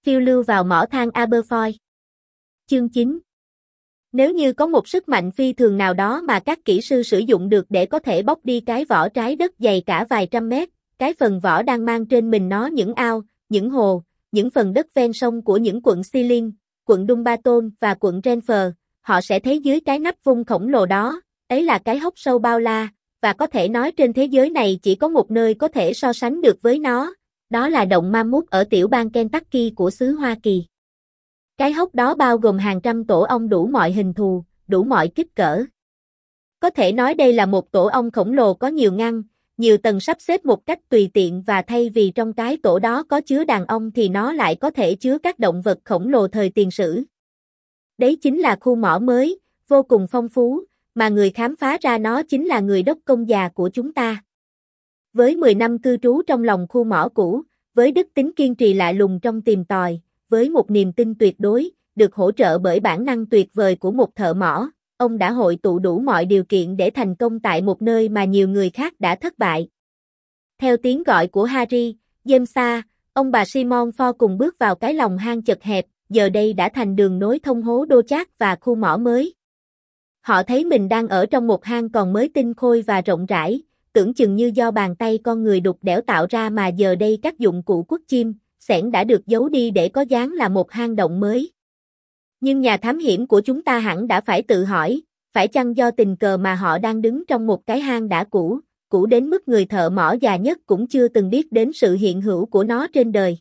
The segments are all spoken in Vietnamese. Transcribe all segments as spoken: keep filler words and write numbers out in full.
Phiêu lưu vào mỏ than Aberfoyle. Chương chín. Nếu như có một sức mạnh phi thường nào đó mà các kỹ sư sử dụng được để có thể bóc đi cái vỏ trái đất dày cả vài trăm mét, cái phần vỏ đang mang trên mình nó những ao, những hồ, những phần đất ven sông của những quận Sealing, quận Dumbarton và quận Renfrew, họ sẽ thấy dưới cái nắp vung khổng lồ đó, ấy là cái hốc sâu bao la, và có thể nói trên thế giới này chỉ có một nơi có thể so sánh được với nó, đó là động Mammoth ở tiểu bang Kentucky của xứ Hoa Kỳ. Cái hốc đó bao gồm hàng trăm tổ ong đủ mọi hình thù, đủ mọi kích cỡ. Có thể nói đây là một tổ ong khổng lồ có nhiều ngăn, nhiều tầng sắp xếp một cách tùy tiện, và thay vì trong cái tổ đó có chứa đàn ong thì nó lại có thể chứa các động vật khổng lồ thời tiền sử. Đấy chính là khu mỏ mới, vô cùng phong phú, mà người khám phá ra nó chính là người đốc công già của chúng ta. Với mười năm cư trú trong lòng khu mỏ cũ, với đức tính kiên trì lạ lùng trong tìm tòi, với một niềm tin tuyệt đối, được hỗ trợ bởi bản năng tuyệt vời của một thợ mỏ, ông đã hội tụ đủ mọi điều kiện để thành công tại một nơi mà nhiều người khác đã thất bại. Theo tiếng gọi của Harry, James, ông bà Simon Ford cùng bước vào cái lòng hang chật hẹp, giờ đây đã thành đường nối thông hố Đô Chát và khu mỏ mới. Họ thấy mình đang ở trong một hang còn mới tinh khôi và rộng rãi, tưởng chừng như do bàn tay con người đục đẽo tạo ra, mà giờ đây các dụng cụ quất chim, xẻng đã được giấu đi để có dáng là một hang động mới. Nhưng nhà thám hiểm của chúng ta hẳn đã phải tự hỏi, phải chăng do tình cờ mà họ đang đứng trong một cái hang đã cũ, cũ đến mức người thợ mỏ già nhất cũng chưa từng biết đến sự hiện hữu của nó trên đời.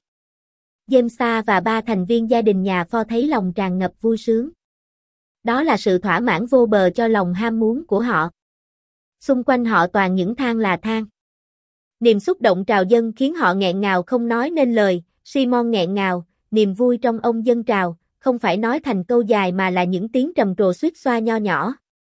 James và ba thành viên gia đình nhà Ford thấy lòng tràn ngập vui sướng. Đó là sự thỏa mãn vô bờ cho lòng ham muốn của họ. Xung quanh họ toàn những than là than. Niềm xúc động trào dâng khiến họ nghẹn ngào không nói nên lời. Simon nghẹn ngào, niềm vui trong ông dâng trào, không phải nói thành câu dài mà là những tiếng trầm trồ xuýt xoa nho nhỏ.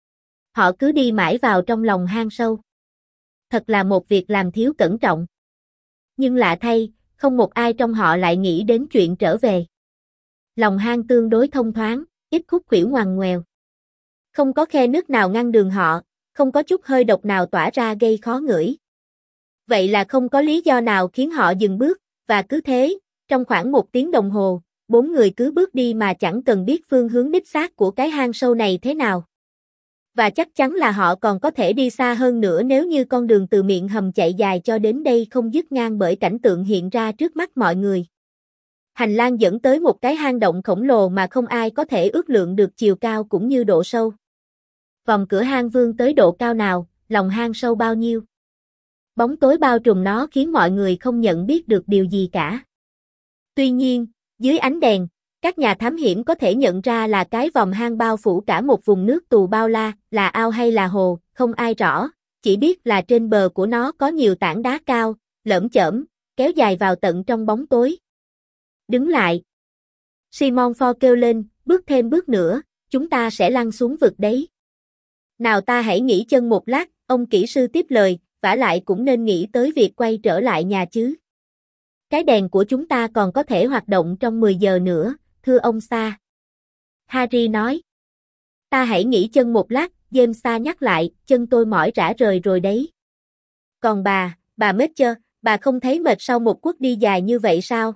Họ cứ đi mãi vào trong lòng hang sâu. Thật là một việc làm thiếu cẩn trọng. Nhưng lạ thay, không một ai trong họ lại nghĩ đến chuyện trở về. Lòng hang tương đối thông thoáng, ít khúc khuỷu ngoằn ngoèo. Không có khe nước nào ngăn đường họ, không có chút hơi độc nào tỏa ra gây khó ngửi. Vậy là không có lý do nào khiến họ dừng bước, và cứ thế, trong khoảng một tiếng đồng hồ, bốn người cứ bước đi mà chẳng cần biết phương hướng đích xác của cái hang sâu này thế nào. Và chắc chắn là họ còn có thể đi xa hơn nữa nếu như con đường từ miệng hầm chạy dài cho đến đây không dứt ngang bởi cảnh tượng hiện ra trước mắt mọi người. Hành lang dẫn tới một cái hang động khổng lồ mà không ai có thể ước lượng được chiều cao cũng như độ sâu. Vòng cửa hang vươn tới độ cao nào, lòng hang sâu bao nhiêu. Bóng tối bao trùm nó khiến mọi người không nhận biết được điều gì cả. Tuy nhiên, dưới ánh đèn, các nhà thám hiểm có thể nhận ra là cái vòng hang bao phủ cả một vùng nước tù bao la, là ao hay là hồ, không ai rõ, chỉ biết là trên bờ của nó có nhiều tảng đá cao, lởm chởm, kéo dài vào tận trong bóng tối. Đứng lại. Simon Ford kêu lên, bước thêm bước nữa, chúng ta sẽ lăn xuống vực đấy. Nào ta hãy nghỉ chân một lát, ông kỹ sư tiếp lời, vả lại cũng nên nghĩ tới việc quay trở lại nhà chứ. Cái đèn của chúng ta còn có thể hoạt động trong mười giờ nữa, thưa ông Sa. Harry nói. Ta hãy nghỉ chân một lát, James Sa nhắc lại, chân tôi mỏi rã rời rồi đấy. Còn bà, bà Mitchell, bà không thấy mệt sau một cuộc đi dài như vậy sao?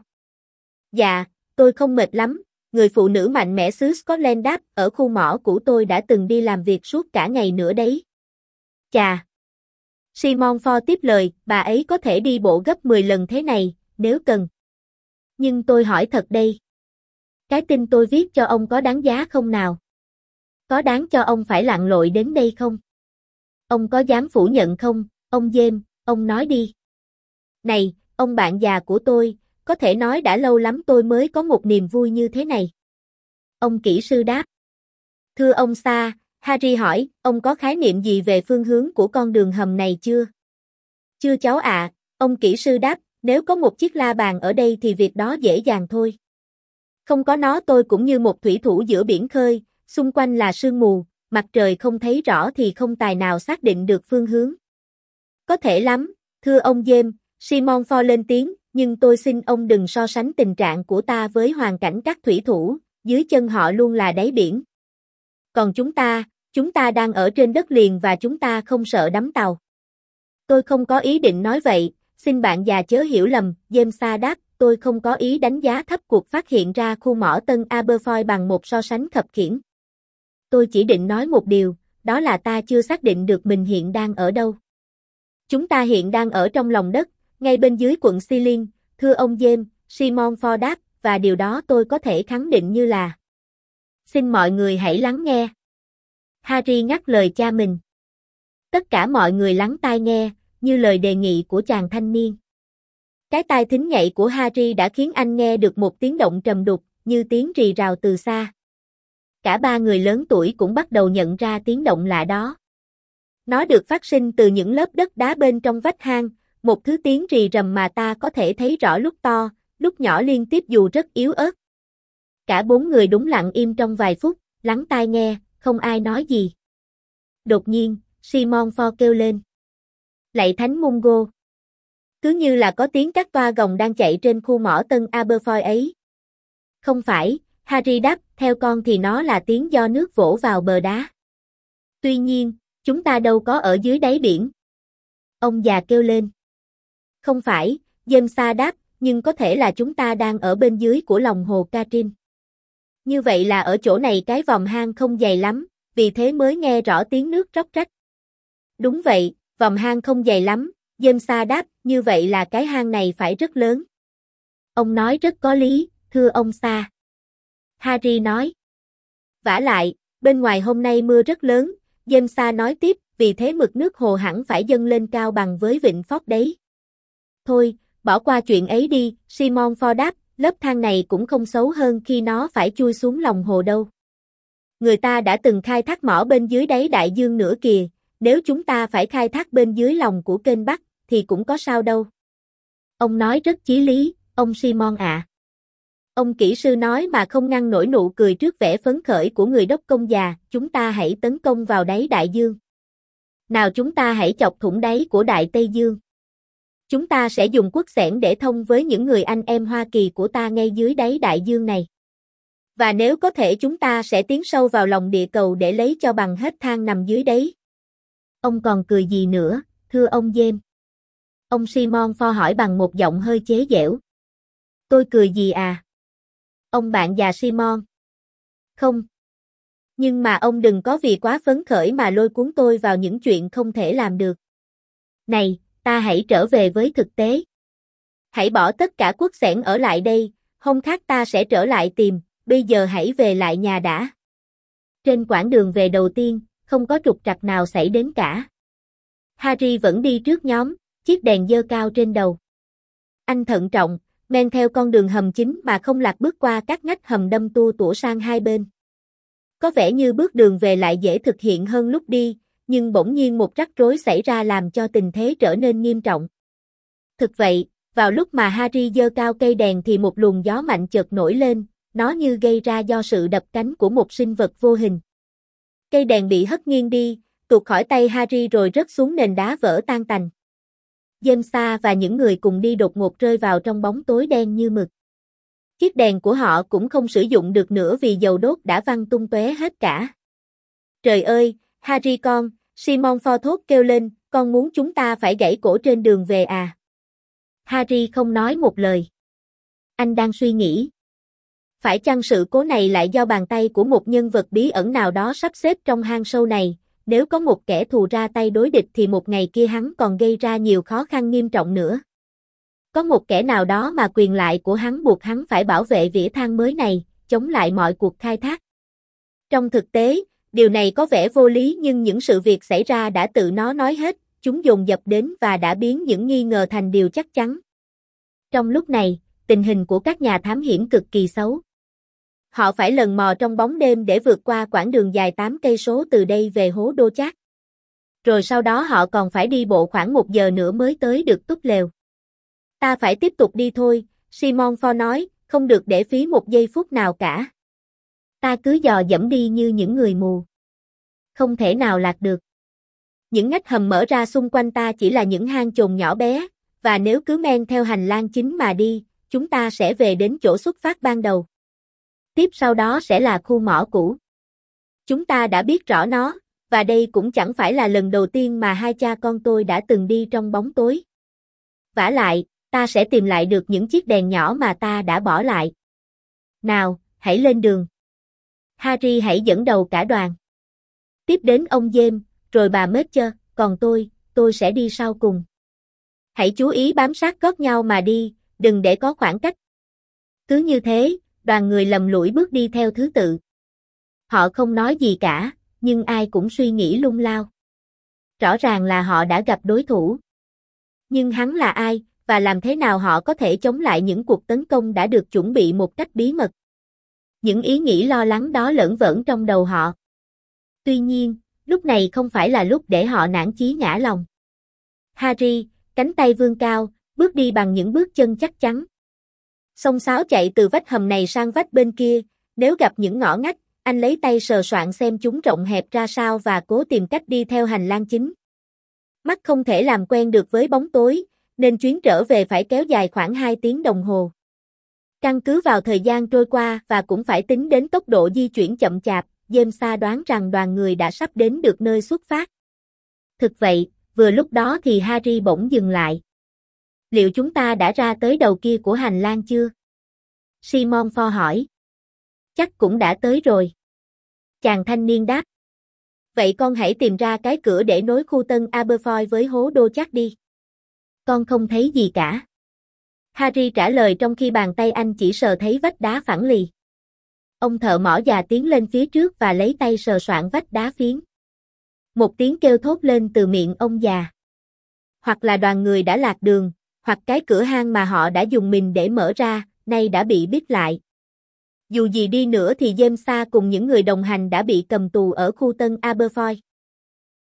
Dạ, tôi không mệt lắm, người phụ nữ mạnh mẽ xứ Scotland đáp, ở khu mỏ của tôi đã từng đi làm việc suốt cả ngày nữa đấy. Chà. Simon Ford tiếp lời, bà ấy có thể đi bộ gấp mười lần thế này, nếu cần. Nhưng tôi hỏi thật đây. Cái tin tôi viết cho ông có đáng giá không nào? Có đáng cho ông phải lặn lội đến đây không? Ông có dám phủ nhận không, ông James, ông nói đi. Này, ông bạn già của tôi, có thể nói đã lâu lắm tôi mới có một niềm vui như thế này. Ông kỹ sư đáp. Thưa ông Sa, Harry hỏi, ông có khái niệm gì về phương hướng của con đường hầm này chưa? Chưa cháu ạ, ông kỹ sư đáp, nếu có một chiếc la bàn ở đây thì việc đó dễ dàng thôi. Không có nó tôi cũng như một thủy thủ giữa biển khơi, xung quanh là sương mù, mặt trời không thấy rõ thì không tài nào xác định được phương hướng. Có thể lắm, thưa ông James, Simon Ford lên tiếng, nhưng tôi xin ông đừng so sánh tình trạng của ta với hoàn cảnh các thủy thủ, dưới chân họ luôn là đáy biển. Còn chúng ta, chúng ta đang ở trên đất liền và chúng ta không sợ đắm tàu. Tôi không có ý định nói vậy, xin bạn già chớ hiểu lầm, James Sa đáp, tôi không có ý đánh giá thấp cuộc phát hiện ra khu mỏ Tân Aberfoyle bằng một so sánh khập khiễng. Tôi chỉ định nói một điều, đó là ta chưa xác định được mình hiện đang ở đâu. Chúng ta hiện đang ở trong lòng đất, ngay bên dưới quận Xilin, thưa ông James, Simon Ford đáp, và điều đó tôi có thể khẳng định như là. Xin mọi người hãy lắng nghe. Harry ngắt lời cha mình. Tất cả mọi người lắng tai nghe, như lời đề nghị của chàng thanh niên. Cái tai thính nhạy của Harry đã khiến anh nghe được một tiếng động trầm đục, như tiếng rì rào từ xa. Cả ba người lớn tuổi cũng bắt đầu nhận ra tiếng động lạ đó. Nó được phát sinh từ những lớp đất đá bên trong vách hang, một thứ tiếng rì rầm mà ta có thể thấy rõ lúc to, lúc nhỏ liên tiếp dù rất yếu ớt. Cả bốn người đúng lặng im trong vài phút, lắng tai nghe, không ai nói gì. Đột nhiên, Simon Ford kêu lên. Lạy Thánh Mungo! Cứ như là có tiếng các toa gồng đang chạy trên khu mỏ Tân Aberfoyle ấy. Không phải, Harry đáp, theo con thì nó là tiếng do nước vỗ vào bờ đá. Tuy nhiên, chúng ta đâu có ở dưới đáy biển. Ông già kêu lên. Không phải, James đáp, nhưng có thể là chúng ta đang ở bên dưới của lòng hồ Katrin. Như vậy là ở chỗ này cái vòm hang không dày lắm, vì thế mới nghe rõ tiếng nước róc rách. Đúng vậy, vòm hang không dày lắm, James đáp, như vậy là cái hang này phải rất lớn. Ông nói rất có lý, thưa ông Sa. Harry nói. Vả lại, bên ngoài hôm nay mưa rất lớn, James nói tiếp, vì thế mực nước hồ hẳn phải dâng lên cao bằng với vịnh Ford đấy. Thôi, bỏ qua chuyện ấy đi, Simon Ford đáp, lớp thang này cũng không xấu hơn khi nó phải chui xuống lòng hồ đâu. Người ta đã từng khai thác mỏ bên dưới đáy đại dương nữa kìa, nếu chúng ta phải khai thác bên dưới lòng của kênh Bắc, thì cũng có sao đâu. Ông nói rất chí lý, ông Simon ạ. Ông kỹ sư nói mà không ngăn nổi nụ cười trước vẻ phấn khởi của người đốc công già, chúng ta hãy tấn công vào đáy đại dương. Nào chúng ta hãy chọc thủng đáy của Đại Tây Dương. Chúng ta sẽ dùng cuốc xẻng để thông với những người anh em Hoa Kỳ của ta ngay dưới đáy đại dương này. Và nếu có thể chúng ta sẽ tiến sâu vào lòng địa cầu để lấy cho bằng hết than nằm dưới đấy. Ông còn cười gì nữa, thưa ông James? Ông Simon Ford hỏi bằng một giọng hơi chế giễu. Tôi cười gì à? Ông bạn già Simon. Không. Nhưng mà ông đừng có vì quá phấn khởi mà lôi cuốn tôi vào những chuyện không thể làm được. Này, ta hãy trở về với thực tế. Hãy bỏ tất cả cuốc xẻng ở lại đây, hôm khác ta sẽ trở lại tìm, bây giờ hãy về lại nhà đã. Trên quãng đường về đầu tiên, không có trục trặc nào xảy đến cả. Harry vẫn đi trước nhóm, chiếc đèn giơ cao trên đầu. Anh thận trọng, men theo con đường hầm chính mà không lạc bước qua các ngách hầm đâm tua tủa sang hai bên. Có vẻ như bước đường về lại dễ thực hiện hơn lúc đi, nhưng bỗng nhiên một rắc rối xảy ra làm cho tình thế trở nên nghiêm trọng. Thực vậy, vào lúc mà Harry giơ cao cây đèn thì một luồng gió mạnh chợt nổi lên, nó như gây ra do sự đập cánh của một sinh vật vô hình. Cây đèn bị hất nghiêng đi, tuột khỏi tay Harry rồi rớt xuống nền đá vỡ tan tành. James và những người cùng đi đột ngột rơi vào trong bóng tối đen như mực. Chiếc đèn của họ cũng không sử dụng được nữa vì dầu đốt đã văng tung tóe hết cả. Trời ơi, Harry con, Simon Ford thốt kêu lên, con muốn chúng ta phải gãy cổ trên đường về à? Harry không nói một lời. Anh đang suy nghĩ. Phải chăng sự cố này lại do bàn tay của một nhân vật bí ẩn nào đó sắp xếp trong hang sâu này? Nếu có một kẻ thù ra tay đối địch thì một ngày kia hắn còn gây ra nhiều khó khăn nghiêm trọng nữa. Có một kẻ nào đó mà quyền lại của hắn buộc hắn phải bảo vệ vỉa than mới này, chống lại mọi cuộc khai thác. Trong thực tế, điều này có vẻ vô lý nhưng những sự việc xảy ra đã tự nó nói hết, chúng dồn dập đến và đã biến những nghi ngờ thành điều chắc chắn. Trong lúc này, tình hình của các nhà thám hiểm cực kỳ xấu. Họ phải lần mò trong bóng đêm để vượt qua quãng đường dài tám cây số từ đây về hố Đô Chát. Rồi sau đó họ còn phải đi bộ khoảng một giờ nữa mới tới được túp lều. Ta phải tiếp tục đi thôi, Simon Ford nói, không được để phí một giây phút nào cả. Ta cứ dò dẫm đi như những người mù. Không thể nào lạc được. Những ngách hầm mở ra xung quanh ta chỉ là những hang chồn nhỏ bé, và nếu cứ men theo hành lang chính mà đi, chúng ta sẽ về đến chỗ xuất phát ban đầu. Tiếp sau đó sẽ là khu mỏ cũ. Chúng ta đã biết rõ nó, và đây cũng chẳng phải là lần đầu tiên mà hai cha con tôi đã từng đi trong bóng tối. Vả lại, Ta sẽ tìm lại được những chiếc đèn nhỏ mà ta đã bỏ lại. Nào, hãy lên đường. Harry hãy dẫn đầu cả đoàn. Tiếp đến ông James, rồi bà Matcher, còn tôi, tôi sẽ đi sau cùng. Hãy chú ý bám sát gót nhau mà đi, đừng để có khoảng cách. Cứ như thế, đoàn người lầm lũi bước đi theo thứ tự. Họ không nói gì cả, nhưng ai cũng suy nghĩ lung lao. Rõ ràng là họ đã gặp đối thủ. Nhưng hắn là ai, và làm thế nào họ có thể chống lại những cuộc tấn công đã được chuẩn bị một cách bí mật? Những ý nghĩ lo lắng đó lởn vởn trong đầu họ. Tuy nhiên, lúc này không phải là lúc để họ nản chí ngã lòng. Harry, cánh tay vươn cao, bước đi bằng những bước chân chắc chắn. Xông xáo chạy từ vách hầm này sang vách bên kia, nếu gặp những ngõ ngách, anh lấy tay sờ soạn xem chúng rộng hẹp ra sao và cố tìm cách đi theo hành lang chính. Mắt không thể làm quen được với bóng tối, nên chuyến trở về phải kéo dài khoảng hai tiếng đồng hồ. Căn cứ vào thời gian trôi qua và cũng phải tính đến tốc độ di chuyển chậm chạp, James đoán rằng đoàn người đã sắp đến được nơi xuất phát. Thực vậy, vừa lúc đó thì Harry bỗng dừng lại. Liệu chúng ta đã ra tới đầu kia của hành lang chưa? Simon Ford hỏi. Chắc cũng đã tới rồi. Chàng thanh niên đáp. Vậy con hãy tìm ra cái cửa để nối khu Tân Aberfoyle với hố đô chắc đi. Con không thấy gì cả. Harry trả lời trong khi bàn tay anh chỉ sờ thấy vách đá phẳng lì. Ông thợ mỏ già tiến lên phía trước và lấy tay sờ soạn vách đá phiến. Một tiếng kêu thốt lên từ miệng ông già. Hoặc là đoàn người đã lạc đường, hoặc cái cửa hang mà họ đã dùng mình để mở ra, nay đã bị bít lại. Dù gì đi nữa thì James cùng những người đồng hành đã bị cầm tù ở khu Tân Aberfoyle.